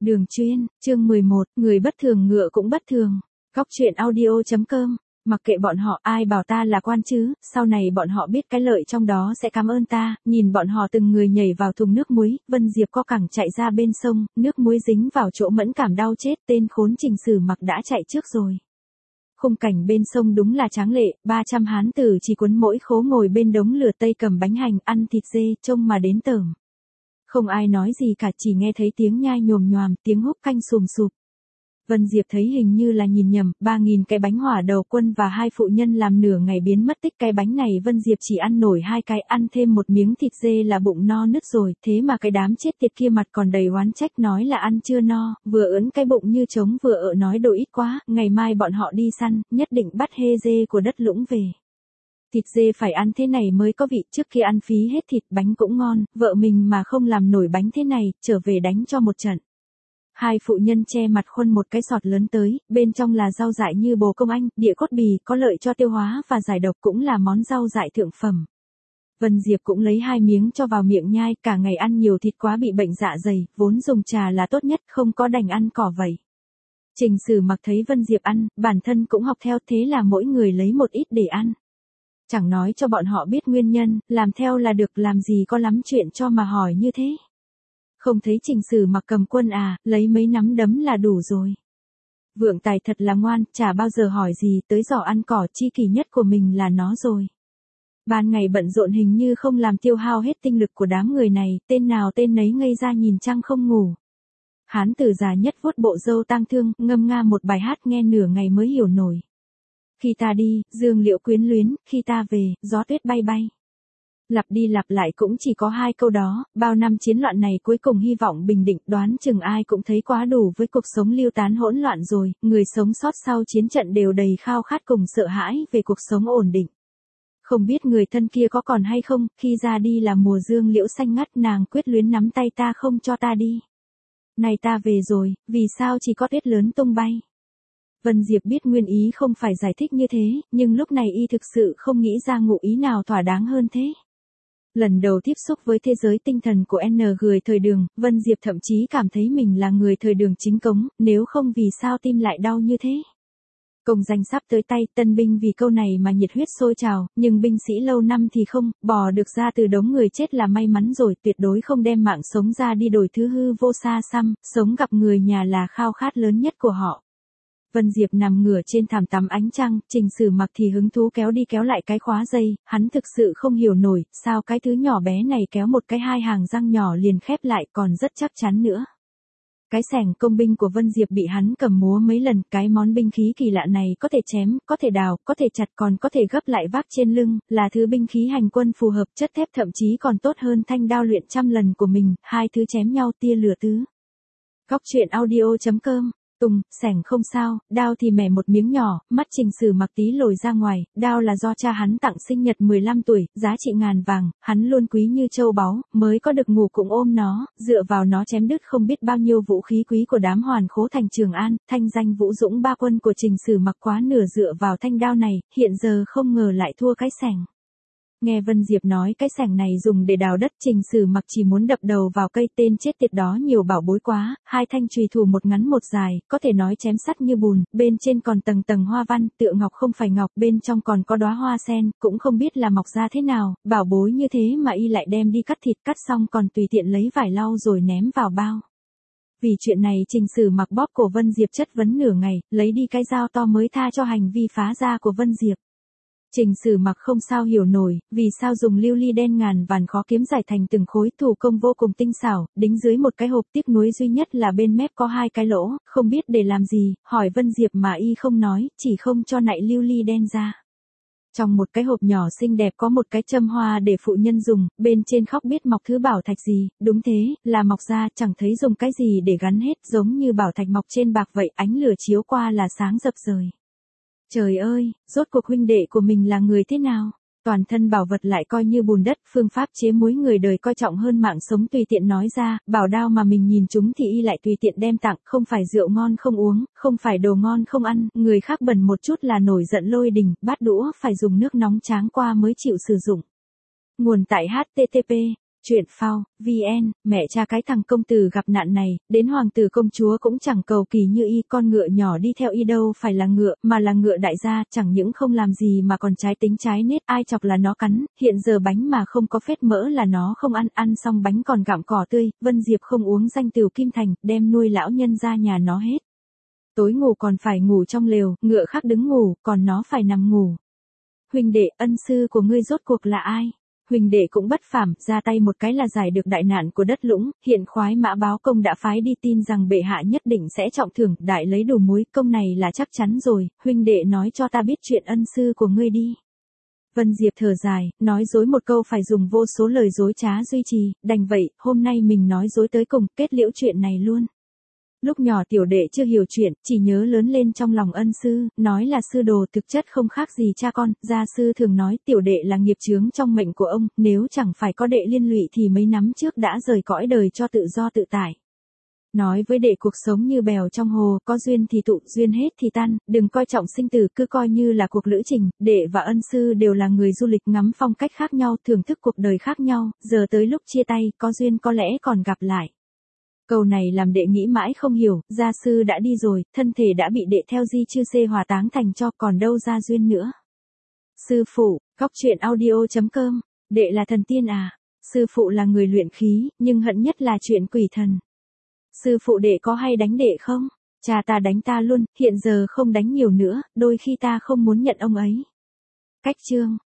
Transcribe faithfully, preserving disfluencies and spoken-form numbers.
Đường chuyên, chương mười một, người bất thường ngựa cũng bất thường. Góc truyện audio chấm com, mặc kệ bọn họ ai bảo ta là quan chứ, sau này bọn họ biết cái lợi trong đó sẽ cảm ơn ta, nhìn bọn họ từng người nhảy vào thùng nước muối, Vân Diệp co cẳng chạy ra bên sông, nước muối dính vào chỗ mẫn cảm đau chết, tên khốn Trình Sử Mặc đã chạy trước rồi. Khung cảnh bên sông đúng là tráng lệ, ba trăm hán tử chỉ cuốn mỗi khố ngồi bên đống lửa tây cầm bánh hành ăn thịt dê, trông mà đến tởm. Không ai nói gì cả, chỉ nghe thấy tiếng nhai nhồm nhoàm, tiếng húp canh sùm sụp. Vân Diệp thấy hình như là nhìn nhầm, ba nghìn cái bánh hỏa đầu quân và hai phụ nhân làm nửa ngày biến mất tích. Cái bánh này Vân Diệp chỉ ăn nổi hai cái, ăn thêm một miếng thịt dê là bụng no nứt rồi, thế mà cái đám chết tiệt kia mặt còn đầy oán trách nói là ăn chưa no, vừa ưỡn cái bụng như trống vừa ợ nói đồ ít quá, ngày mai bọn họ đi săn, nhất định bắt hê dê của đất Lũng về. Thịt dê phải ăn thế này mới có vị, trước khi ăn phí hết thịt bánh cũng ngon, vợ mình mà không làm nổi bánh thế này, trở về đánh cho một trận. Hai phụ nhân che mặt khuân một cái sọt lớn tới, bên trong là rau dại như bồ công anh, địa cốt bì, có lợi cho tiêu hóa và giải độc, cũng là món rau dại thượng phẩm. Vân Diệp cũng lấy hai miếng cho vào miệng nhai, cả ngày ăn nhiều thịt quá bị bệnh dạ dày, vốn dùng trà là tốt nhất, không có đành ăn cỏ vậy. Trình Sử Mặc thấy Vân Diệp ăn, bản thân cũng học theo, thế là mỗi người lấy một ít để ăn. Chẳng nói cho bọn họ biết nguyên nhân, làm theo là được, làm gì có lắm chuyện cho mà hỏi như thế. Không thấy Trình Sử Mặc cầm quân à, lấy mấy nắm đấm là đủ rồi. Vượng Tài thật là ngoan, chả bao giờ hỏi gì, tới giỏ ăn cỏ, chi kỷ nhất của mình là nó rồi. Ban ngày bận rộn hình như không làm tiêu hao hết tinh lực của đám người này, tên nào tên nấy ngây ra nhìn trăng không ngủ. Hán tử già nhất vuốt bộ râu tang thương, ngâm nga một bài hát nghe nửa ngày mới hiểu nổi. Khi ta đi, dương liễu quyến luyến, khi ta về, gió tuyết bay bay. Lặp đi lặp lại cũng chỉ có hai câu đó, bao năm chiến loạn này cuối cùng hy vọng bình định, đoán chừng ai cũng thấy quá đủ với cuộc sống lưu tán hỗn loạn rồi, người sống sót sau chiến trận đều đầy khao khát cùng sợ hãi về cuộc sống ổn định. Không biết người thân kia có còn hay không, khi ra đi là mùa dương liễu xanh ngắt, nàng quyết luyến nắm tay ta không cho ta đi. Này ta về rồi, vì sao chỉ có tuyết lớn tung bay? Vân Diệp biết nguyên ý không phải giải thích như thế, nhưng lúc này y thực sự không nghĩ ra ngụ ý nào thỏa đáng hơn thế. Lần đầu tiếp xúc với thế giới tinh thần của N người thời đường, Vân Diệp thậm chí cảm thấy mình là người thời đường chính cống, nếu không vì sao tim lại đau như thế. Công danh sắp tới tay, tân binh vì câu này mà nhiệt huyết sôi trào, nhưng binh sĩ lâu năm thì không, bò được ra từ đống người chết là may mắn rồi, tuyệt đối không đem mạng sống ra đi đổi thứ hư vô xa xăm, sống gặp người nhà là khao khát lớn nhất của họ. Vân Diệp nằm ngửa trên thảm tắm ánh trăng, Trình Sử Mặc thì hứng thú kéo đi kéo lại cái khóa dây, hắn thực sự không hiểu nổi, sao cái thứ nhỏ bé này kéo một cái hai hàng răng nhỏ liền khép lại, còn rất chắc chắn nữa. Cái xẻng công binh của Vân Diệp bị hắn cầm múa mấy lần, cái món binh khí kỳ lạ này có thể chém, có thể đào, có thể chặt, còn có thể gấp lại vác trên lưng, là thứ binh khí hành quân phù hợp, chất thép thậm chí còn tốt hơn thanh đao luyện trăm lần của mình, hai thứ chém nhau tia lửa tứ. Góc truyện audio chấm com. Tùng, xẻng không sao, đao thì mẻ một miếng nhỏ, mắt Trình Sử Mặc tí lồi ra ngoài, đao là do cha hắn tặng sinh nhật mười lăm tuổi, giá trị ngàn vàng, hắn luôn quý như châu báu, mới có được ngủ cũng ôm nó, dựa vào nó chém đứt không biết bao nhiêu vũ khí quý của đám hoàn khố thành Trường An, thanh danh vũ dũng ba quân của Trình Sử Mặc quá nửa dựa vào thanh đao này, hiện giờ không ngờ lại thua cái xẻng. Nghe Vân Diệp nói cái xẻng này dùng để đào đất, Trình Sử Mặc chỉ muốn đập đầu vào cây, tên chết tiệt đó nhiều bảo bối quá, hai thanh chùy thủ một ngắn một dài, có thể nói chém sắt như bùn, bên trên còn tầng tầng hoa văn, tựa ngọc không phải ngọc, bên trong còn có đóa hoa sen, cũng không biết là mọc ra thế nào, bảo bối như thế mà y lại đem đi cắt thịt, cắt xong còn tùy tiện lấy vải lau rồi ném vào bao. Vì chuyện này Trình Sử Mặc bóp cổ Vân Diệp chất vấn nửa ngày, lấy đi cái dao to mới tha cho hành vi phá gia của Vân Diệp. Trình Sử Mặc không sao hiểu nổi, vì sao dùng lưu ly đen ngàn vàn khó kiếm giải thành từng khối, thủ công vô cùng tinh xảo, đính dưới một cái hộp, tiếc nuối duy nhất là bên mép có hai cái lỗ, không biết để làm gì, hỏi Vân Diệp mà y không nói, chỉ không cho nạy lưu ly đen ra. Trong một cái hộp nhỏ xinh đẹp có một cái châm hoa để phụ nhân dùng, bên trên khóc biết mọc thứ bảo thạch gì, đúng thế, là mọc ra, chẳng thấy dùng cái gì để gắn hết, giống như bảo thạch mọc trên bạc vậy, ánh lửa chiếu qua là sáng rập rời. Trời ơi, rốt cuộc huynh đệ của mình là người thế nào? Toàn thân bảo vật lại coi như bùn đất, phương pháp chế muối người đời coi trọng hơn mạng sống tùy tiện nói ra, bảo đao mà mình nhìn chúng thì y lại tùy tiện đem tặng, không phải rượu ngon không uống, không phải đồ ngon không ăn, người khác bẩn một chút là nổi giận lôi đình, bát đũa phải dùng nước nóng tráng qua mới chịu sử dụng. Nguồn tại H T T P Chuyện phao, vn, mẹ cha cái thằng công tử gặp nạn này, đến hoàng tử công chúa cũng chẳng cầu kỳ như y, con ngựa nhỏ đi theo y đâu phải là ngựa, mà là ngựa đại gia, chẳng những không làm gì mà còn trái tính trái nết, ai chọc là nó cắn, hiện giờ bánh mà không có phết mỡ là nó không ăn, ăn xong bánh còn gặm cỏ tươi, Vân Diệp không uống danh tửu kim thành, đem nuôi lão nhân ra nhà nó hết. Tối ngủ còn phải ngủ trong lều, ngựa khác đứng ngủ, còn nó phải nằm ngủ. Huỳnh đệ, ân sư của ngươi rốt cuộc là ai? Huỳnh đệ cũng bất phàm, ra tay một cái là giải được đại nạn của đất Lũng, hiện khoái mã báo công đã phái đi tin rằng bệ hạ nhất định sẽ trọng thưởng, đại lấy đồ muối, công này là chắc chắn rồi, huynh đệ nói cho ta biết chuyện ân sư của ngươi đi. Vân Diệp thở dài, nói dối một câu phải dùng vô số lời dối trá duy trì, đành vậy, hôm nay mình nói dối tới cùng, kết liễu chuyện này luôn. Lúc nhỏ tiểu đệ chưa hiểu chuyện, chỉ nhớ lớn lên trong lòng ân sư, nói là sư đồ thực chất không khác gì cha con, gia sư thường nói tiểu đệ là nghiệp chướng trong mệnh của ông, nếu chẳng phải có đệ liên lụy thì mấy năm trước đã rời cõi đời cho tự do tự tại. Nói với đệ cuộc sống như bèo trong hồ, có duyên thì tụ, duyên hết thì tan, đừng coi trọng sinh tử, cứ coi như là cuộc lữ trình, đệ và ân sư đều là người du lịch ngắm phong cách khác nhau, thưởng thức cuộc đời khác nhau, giờ tới lúc chia tay, có duyên có lẽ còn gặp lại. Câu này làm đệ nghĩ mãi không hiểu, gia sư đã đi rồi, thân thể đã bị đệ theo di chư xê hòa táng thành cho, còn đâu ra duyên nữa. Sư phụ, góc truyện audio chấm com, đệ là thần tiên à? Sư phụ là người luyện khí, nhưng hận nhất là chuyện quỷ thần. Sư phụ đệ có hay đánh đệ không? Cha ta đánh ta luôn, hiện giờ không đánh nhiều nữa, đôi khi ta không muốn nhận ông ấy. Cách chương